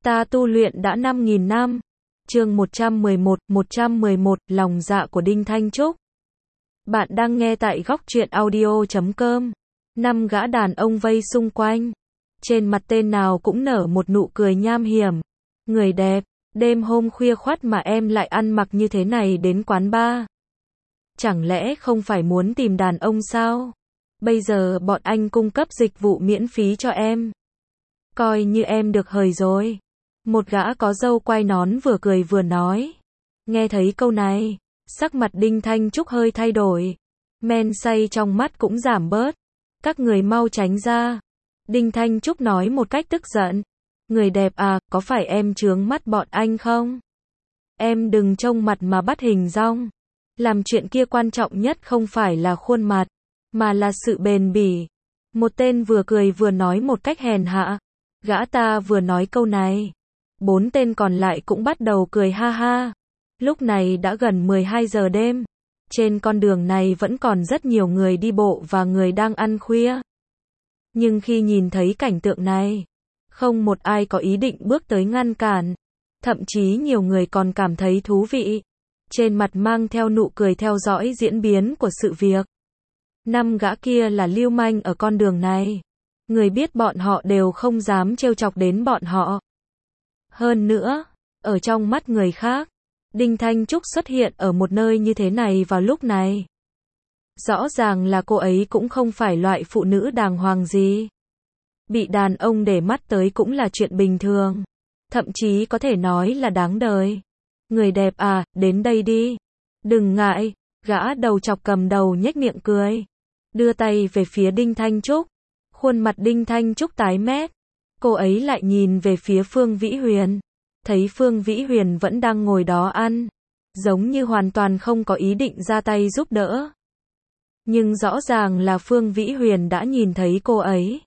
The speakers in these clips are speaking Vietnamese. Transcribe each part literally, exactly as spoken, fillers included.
Ta tu luyện đã năm nghìn năm. Chương một trăm mười một, một trăm mười một, lòng dạ của Đinh Thanh Trúc. Bạn đang nghe tại góc truyện audio chấm com. Năm gã đàn ông vây xung quanh. Trên mặt tên nào cũng nở một nụ cười nham hiểm. Người đẹp, đêm hôm khuya khoắt mà em lại ăn mặc như thế này đến quán bar. Chẳng lẽ không phải muốn tìm đàn ông sao? Bây giờ bọn anh cung cấp dịch vụ miễn phí cho em. Coi như em được hời rồi. Một gã có râu quai nón vừa cười vừa nói. Nghe thấy câu này, sắc mặt Đinh Thanh Trúc hơi thay đổi. Men say trong mắt cũng giảm bớt. Các người mau tránh ra. Đinh Thanh Trúc nói một cách tức giận. Người đẹp à, có phải em chướng mắt bọn anh không? Em đừng trông mặt mà bắt hình dong. Làm chuyện kia quan trọng nhất không phải là khuôn mặt, mà là sự bền bỉ. Một tên vừa cười vừa nói một cách hèn hạ. Gã ta vừa nói câu này, bốn tên còn lại cũng bắt đầu cười ha ha. Lúc này đã gần mười hai giờ đêm. Trên con đường này vẫn còn rất nhiều người đi bộ và người đang ăn khuya. Nhưng khi nhìn thấy cảnh tượng này, không một ai có ý định bước tới ngăn cản. Thậm chí nhiều người còn cảm thấy thú vị. Trên mặt mang theo nụ cười theo dõi diễn biến của sự việc. Năm gã kia là lưu manh ở con đường này. Người biết bọn họ đều không dám trêu chọc đến bọn họ. Hơn nữa, ở trong mắt người khác, Đinh Thanh Trúc xuất hiện ở một nơi như thế này vào lúc này. Rõ ràng là cô ấy cũng không phải loại phụ nữ đàng hoàng gì. Bị đàn ông để mắt tới cũng là chuyện bình thường. Thậm chí có thể nói là đáng đời. Người đẹp à, đến đây đi. Đừng ngại, gã đầu chọc cầm đầu nhếch miệng cười. Đưa tay về phía Đinh Thanh Trúc. Khuôn mặt Đinh Thanh Trúc tái mét. Cô ấy lại nhìn về phía Phương Vĩ Huyền. Thấy Phương Vĩ Huyền vẫn đang ngồi đó ăn. Giống như hoàn toàn không có ý định ra tay giúp đỡ. Nhưng rõ ràng là Phương Vĩ Huyền đã nhìn thấy cô ấy.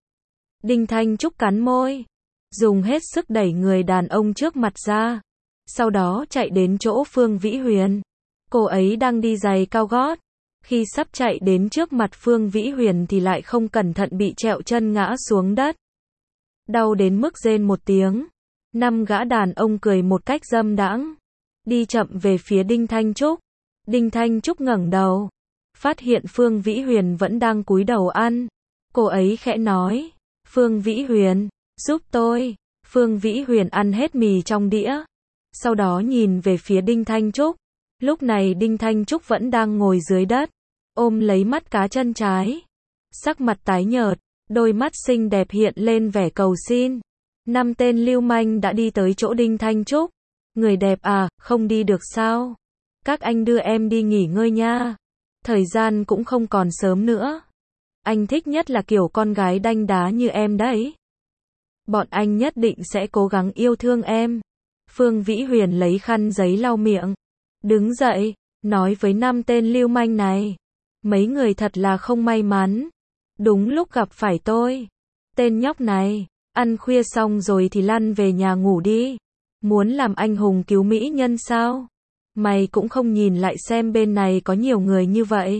Đinh Thanh Trúc cắn môi. Dùng hết sức đẩy người đàn ông trước mặt ra. Sau đó chạy đến chỗ Phương Vĩ Huyền. Cô ấy đang đi giày cao gót. Khi sắp chạy đến trước mặt Phương Vĩ Huyền thì lại không cẩn thận bị trẹo chân ngã xuống đất. Đau đến mức rên một tiếng. Năm gã đàn ông cười một cách dâm đãng. Đi chậm về phía Đinh Thanh Trúc. Đinh Thanh Trúc ngẩng đầu. Phát hiện Phương Vĩ Huyền vẫn đang cúi đầu ăn. Cô ấy khẽ nói. Phương Vĩ Huyền, giúp tôi. Phương Vĩ Huyền ăn hết mì trong đĩa. Sau đó nhìn về phía Đinh Thanh Trúc. Lúc này Đinh Thanh Trúc vẫn đang ngồi dưới đất. Ôm lấy mắt cá chân trái. Sắc mặt tái nhợt. Đôi mắt xinh đẹp hiện lên vẻ cầu xin. Năm tên lưu manh đã đi tới chỗ Đinh Thanh Trúc. Người đẹp à, không đi được sao? Các anh đưa em đi nghỉ ngơi nha. Thời gian cũng không còn sớm nữa. Anh thích nhất là kiểu con gái đanh đá như em đấy. Bọn anh nhất định sẽ cố gắng yêu thương em. Phương Vĩ Huyền lấy khăn giấy lau miệng. Đứng dậy, nói với năm tên lưu manh này. Mấy người thật là không may mắn. Đúng lúc gặp phải tôi. Tên nhóc này, ăn khuya xong rồi thì lăn về nhà ngủ đi. Muốn làm anh hùng cứu mỹ nhân sao? Mày cũng không nhìn lại xem bên này có nhiều người như vậy.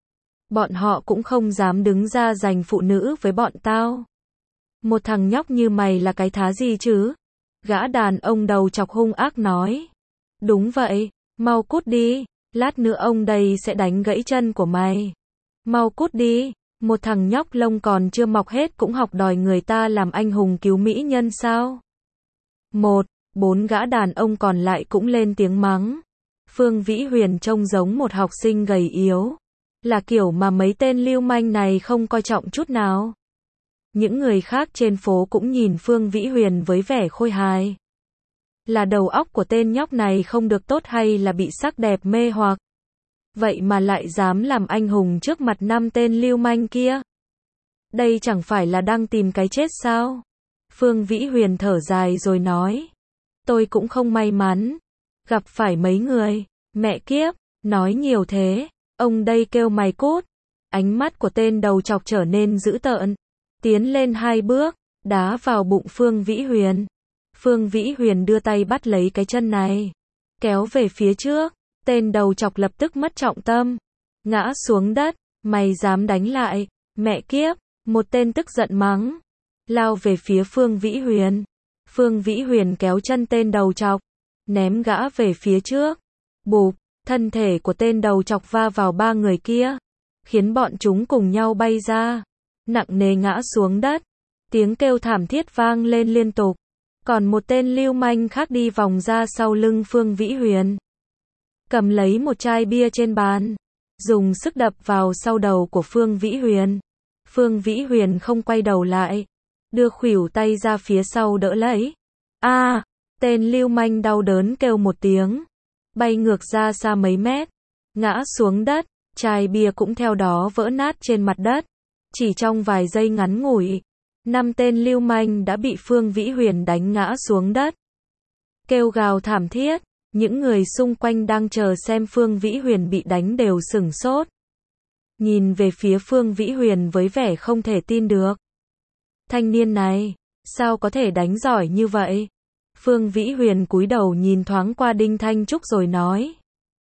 Bọn họ cũng không dám đứng ra giành phụ nữ với bọn tao. Một thằng nhóc như mày là cái thá gì chứ? Gã đàn ông đầu chọc hung ác nói. Đúng vậy, mau cút đi. Lát nữa ông đây sẽ đánh gãy chân của mày. Mau cút đi. Một thằng nhóc lông còn chưa mọc hết cũng học đòi người ta làm anh hùng cứu mỹ nhân sao? Một, bốn gã đàn ông còn lại cũng lên tiếng mắng. Phương Vĩ Huyền trông giống một học sinh gầy yếu. Là kiểu mà mấy tên lưu manh này không coi trọng chút nào. Những người khác trên phố cũng nhìn Phương Vĩ Huyền với vẻ khôi hài. Là đầu óc của tên nhóc này không được tốt hay là bị sắc đẹp mê hoặc? Vậy mà lại dám làm anh hùng trước mặt năm tên lưu manh kia. Đây chẳng phải là đang tìm cái chết sao? Phương Vĩ Huyền thở dài rồi nói. Tôi cũng không may mắn. Gặp phải mấy người. Mẹ kiếp, nói nhiều thế. Ông đây kêu mày cút. Ánh mắt của tên đầu chọc trở nên dữ tợn. Tiến lên hai bước, đá vào bụng Phương Vĩ Huyền. Phương Vĩ Huyền đưa tay bắt lấy cái chân này. Kéo về phía trước. Tên đầu chọc lập tức mất trọng tâm. Ngã xuống đất. Mày dám đánh lại. Mẹ kiếp. Một tên tức giận mắng. Lao về phía Phương Vĩ Huyền. Phương Vĩ Huyền kéo chân tên đầu trọc, ném gã về phía trước. Bụp, thân thể của tên đầu trọc va vào ba người kia, khiến bọn chúng cùng nhau bay ra, nặng nề ngã xuống đất. Tiếng kêu thảm thiết vang lên liên tục. Còn một tên lưu manh khác đi vòng ra sau lưng Phương Vĩ Huyền, cầm lấy một chai bia trên bàn, dùng sức đập vào sau đầu của Phương Vĩ Huyền. Phương Vĩ Huyền không quay đầu lại, đưa khuỷu tay ra phía sau đỡ lấy. A, à, tên lưu manh đau đớn kêu một tiếng, bay ngược ra xa mấy mét, ngã xuống đất, chai bia cũng theo đó vỡ nát trên mặt đất. Chỉ trong vài giây ngắn ngủi, năm tên lưu manh đã bị Phương Vĩ Huyền đánh ngã xuống đất, kêu gào thảm thiết. Những người xung quanh đang chờ xem Phương Vĩ Huyền bị đánh đều sửng sốt, nhìn về phía Phương Vĩ Huyền với vẻ không thể tin được. Thanh niên này, sao có thể đánh giỏi như vậy? Phương Vĩ Huyền cúi đầu nhìn thoáng qua Đinh Thanh Trúc rồi nói.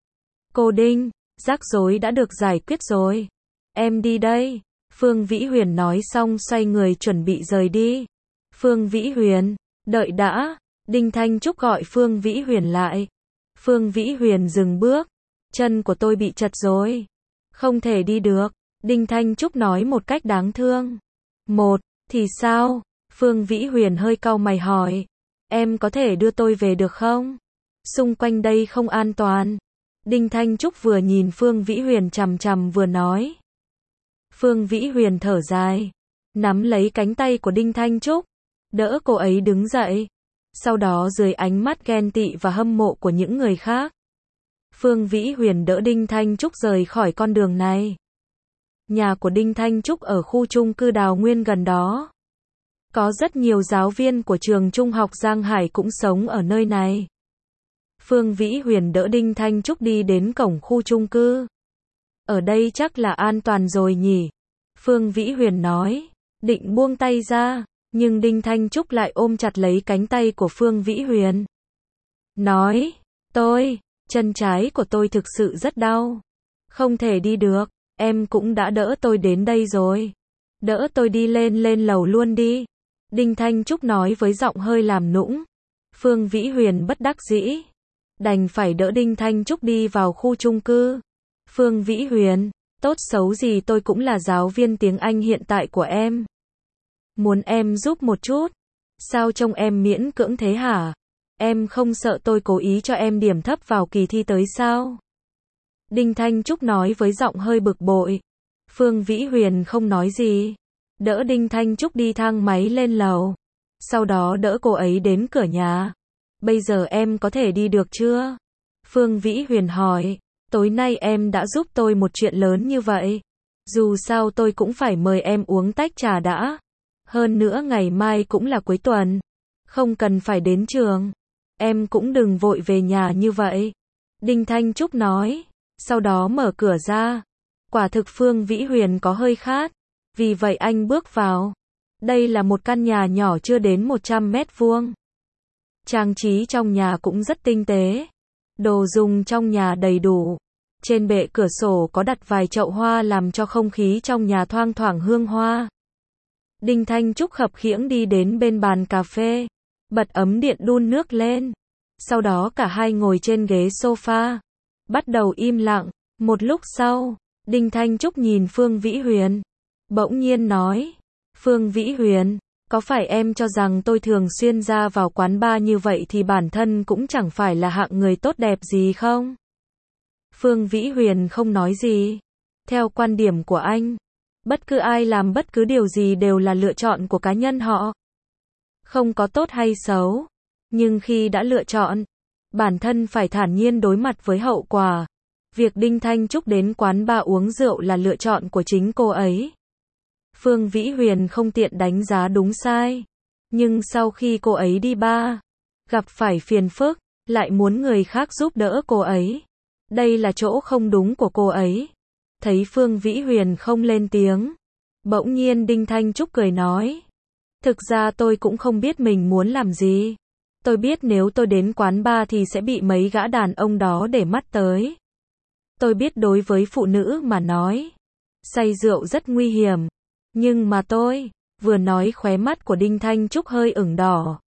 Cô Đinh, rắc rối đã được giải quyết rồi. Em đi đây. Phương Vĩ Huyền nói xong xoay người chuẩn bị rời đi. Phương Vĩ Huyền, đợi đã. Đinh Thanh Trúc gọi Phương Vĩ Huyền lại. Phương Vĩ Huyền dừng bước. Chân của tôi bị chật rồi, không thể đi được. Đinh Thanh Trúc nói một cách đáng thương. Một, thì sao? Phương Vĩ Huyền hơi cau mày hỏi. Em có thể đưa tôi về được không? Xung quanh đây không an toàn. Đinh Thanh Trúc vừa nhìn Phương Vĩ Huyền chằm chằm vừa nói. Phương Vĩ Huyền thở dài, nắm lấy cánh tay của Đinh Thanh Trúc, đỡ cô ấy đứng dậy. Sau đó dưới ánh mắt ghen tị và hâm mộ của những người khác, Phương Vĩ Huyền đỡ Đinh Thanh Trúc rời khỏi con đường này. Nhà của Đinh Thanh Trúc ở khu chung cư Đào Nguyên gần đó. Có rất nhiều giáo viên của trường trung học Giang Hải cũng sống ở nơi này. Phương Vĩ Huyền đỡ Đinh Thanh Trúc đi đến cổng khu chung cư. Ở đây chắc là an toàn rồi nhỉ? Phương Vĩ Huyền nói, định buông tay ra, nhưng Đinh Thanh Trúc lại ôm chặt lấy cánh tay của Phương Vĩ Huyền. Nói, tôi, chân trái của tôi thực sự rất đau. Không thể đi được, em cũng đã đỡ tôi đến đây rồi. Đỡ tôi đi lên lên lầu luôn đi. Đinh Thanh Trúc nói với giọng hơi làm nũng. Phương Vĩ Huyền bất đắc dĩ, đành phải đỡ Đinh Thanh Trúc đi vào khu chung cư. Phương Vĩ Huyền, tốt xấu gì tôi cũng là giáo viên tiếng Anh hiện tại của em. Muốn em giúp một chút. Sao trông em miễn cưỡng thế hả? Em không sợ tôi cố ý cho em điểm thấp vào kỳ thi tới sao? Đinh Thanh Trúc nói với giọng hơi bực bội. Phương Vĩ Huyền không nói gì, đỡ Đinh Thanh Trúc đi thang máy lên lầu. Sau đó đỡ cô ấy đến cửa nhà. Bây giờ em có thể đi được chưa? Phương Vĩ Huyền hỏi. Tối nay em đã giúp tôi một chuyện lớn như vậy. Dù sao tôi cũng phải mời em uống tách trà đã. Hơn nữa ngày mai cũng là cuối tuần. Không cần phải đến trường. Em cũng đừng vội về nhà như vậy. Đinh Thanh Trúc nói. Sau đó mở cửa ra. Quả thực Phương Vĩ Huyền có hơi khát. Vì vậy anh bước vào. Đây là một căn nhà nhỏ chưa đến một trăm mét vuông. Trang trí trong nhà cũng rất tinh tế. Đồ dùng trong nhà đầy đủ. Trên bệ cửa sổ có đặt vài chậu hoa làm cho không khí trong nhà thoang thoảng hương hoa. Đinh Thanh Trúc khập khiễng đi đến bên bàn cà phê, bật ấm điện đun nước lên. Sau đó cả hai ngồi trên ghế sofa, bắt đầu im lặng. Một lúc sau, Đinh Thanh Trúc nhìn Phương Vĩ Huyền, bỗng nhiên nói. Phương Vĩ Huyền, có phải em cho rằng tôi thường xuyên ra vào quán bar như vậy thì bản thân cũng chẳng phải là hạng người tốt đẹp gì không? Phương Vĩ Huyền không nói gì. Theo quan điểm của anh, bất cứ ai làm bất cứ điều gì đều là lựa chọn của cá nhân họ. Không có tốt hay xấu. Nhưng khi đã lựa chọn, bản thân phải thản nhiên đối mặt với hậu quả. Việc Đinh Thanh Trúc đến quán bar uống rượu là lựa chọn của chính cô ấy. Phương Vĩ Huyền không tiện đánh giá đúng sai. Nhưng sau khi cô ấy đi bar, gặp phải phiền phức, lại muốn người khác giúp đỡ cô ấy. Đây là chỗ không đúng của cô ấy. Thấy Phương Vĩ Huyền không lên tiếng, bỗng nhiên Đinh Thanh Trúc cười nói. Thực ra tôi cũng không biết mình muốn làm gì. Tôi biết nếu tôi đến quán bar thì sẽ bị mấy gã đàn ông đó để mắt tới. Tôi biết đối với phụ nữ mà nói, say rượu rất nguy hiểm. Nhưng mà tôi, vừa nói khóe mắt của Đinh Thanh Trúc hơi ửng đỏ.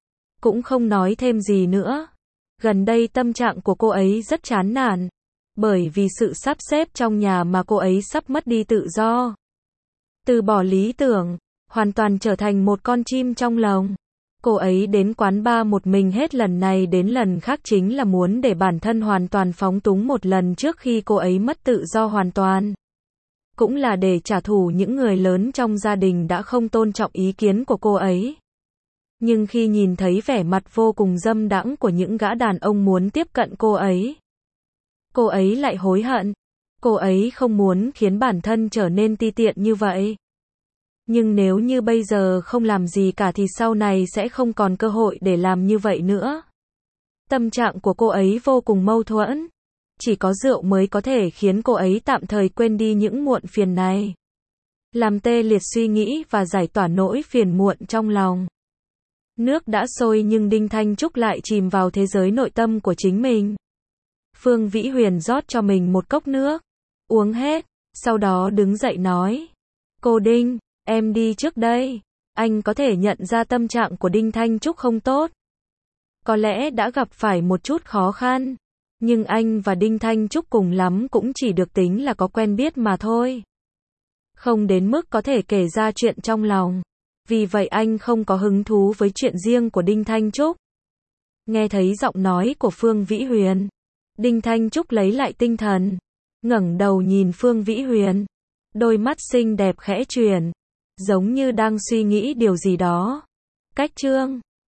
cũng không nói thêm gì nữa. Gần đây tâm trạng của cô ấy rất chán nản, bởi vì sự sắp xếp trong nhà mà cô ấy sắp mất đi tự do. Từ bỏ lý tưởng, hoàn toàn trở thành một con chim trong lồng. Cô ấy đến quán bar một mình hết lần này đến lần khác chính là muốn để bản thân hoàn toàn phóng túng một lần trước khi cô ấy mất tự do hoàn toàn. Cũng là để trả thù những người lớn trong gia đình đã không tôn trọng ý kiến của cô ấy. Nhưng khi nhìn thấy vẻ mặt vô cùng dâm đãng của những gã đàn ông muốn tiếp cận cô ấy, cô ấy lại hối hận. Cô ấy không muốn khiến bản thân trở nên ti tiện như vậy. Nhưng nếu như bây giờ không làm gì cả thì sau này sẽ không còn cơ hội để làm như vậy nữa. Tâm trạng của cô ấy vô cùng mâu thuẫn. Chỉ có rượu mới có thể khiến cô ấy tạm thời quên đi những muộn phiền này, làm tê liệt suy nghĩ và giải tỏa nỗi phiền muộn trong lòng. Nước đã sôi nhưng Đinh Thanh Trúc lại chìm vào thế giới nội tâm của chính mình. Phương Vĩ Huyền rót cho mình một cốc nước, uống hết, sau đó đứng dậy nói: "Cô Đinh, em đi trước đây." Anh có thể nhận ra tâm trạng của Đinh Thanh Trúc không tốt. Có lẽ đã gặp phải một chút khó khăn. Nhưng anh và Đinh Thanh Trúc cùng lắm cũng chỉ được tính là có quen biết mà thôi. Không đến mức có thể kể ra chuyện trong lòng. Vì vậy anh không có hứng thú với chuyện riêng của Đinh Thanh Trúc. Nghe thấy giọng nói của Phương Vĩ Huyền, Đinh Thanh Trúc lấy lại tinh thần, ngẩng đầu nhìn Phương Vĩ Huyền. Đôi mắt xinh đẹp khẽ chuyển, giống như đang suy nghĩ điều gì đó. Cách chương